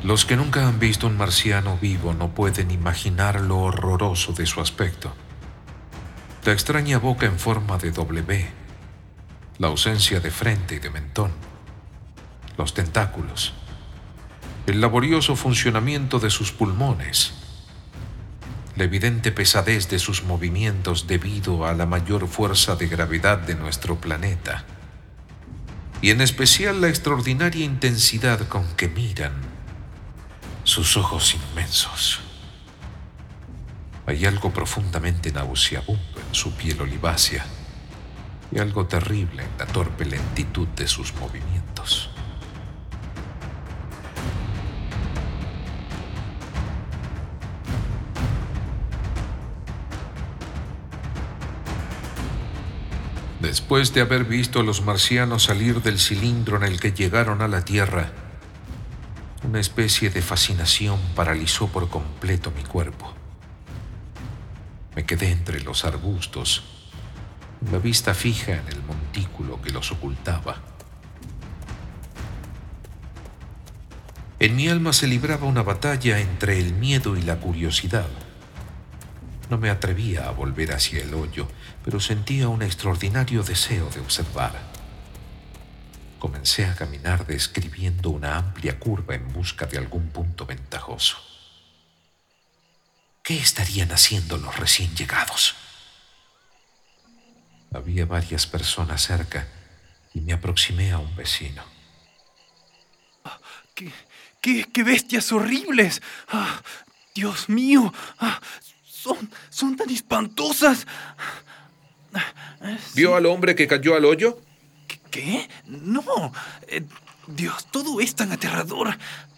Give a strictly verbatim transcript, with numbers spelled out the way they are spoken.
Los que nunca han visto un marciano vivo no pueden imaginar lo horroroso de su aspecto. La extraña boca en forma de W, la ausencia de frente y de mentón, los tentáculos, el laborioso funcionamiento de sus pulmones, la evidente pesadez de sus movimientos debido a la mayor fuerza de gravedad de nuestro planeta, y en especial la extraordinaria intensidad con que miran, sus ojos inmensos. Hay algo profundamente nauseabundo en su piel olivácea y algo terrible en la torpe lentitud de sus movimientos. Después de haber visto a los marcianos salir del cilindro en el que llegaron a la Tierra, una especie de fascinación paralizó por completo mi cuerpo. Me quedé entre los arbustos, con la vista fija en el montículo que los ocultaba. En mi alma se libraba una batalla entre el miedo y la curiosidad. No me atrevía a volver hacia el hoyo, pero sentía un extraordinario deseo de observar. Comencé a caminar describiendo una amplia curva en busca de algún punto ventajoso. ¿Qué estarían haciendo los recién llegados? Había varias personas cerca y me aproximé a un vecino. Ah, ¡Qué, qué, qué bestias horribles! Ah, ¡Dios mío! Ah, son, son tan espantosas. ¿Vio al hombre que cayó al hoyo? ¿Qué? ¿Qué? No. Eh, Dios, todo es tan aterrador.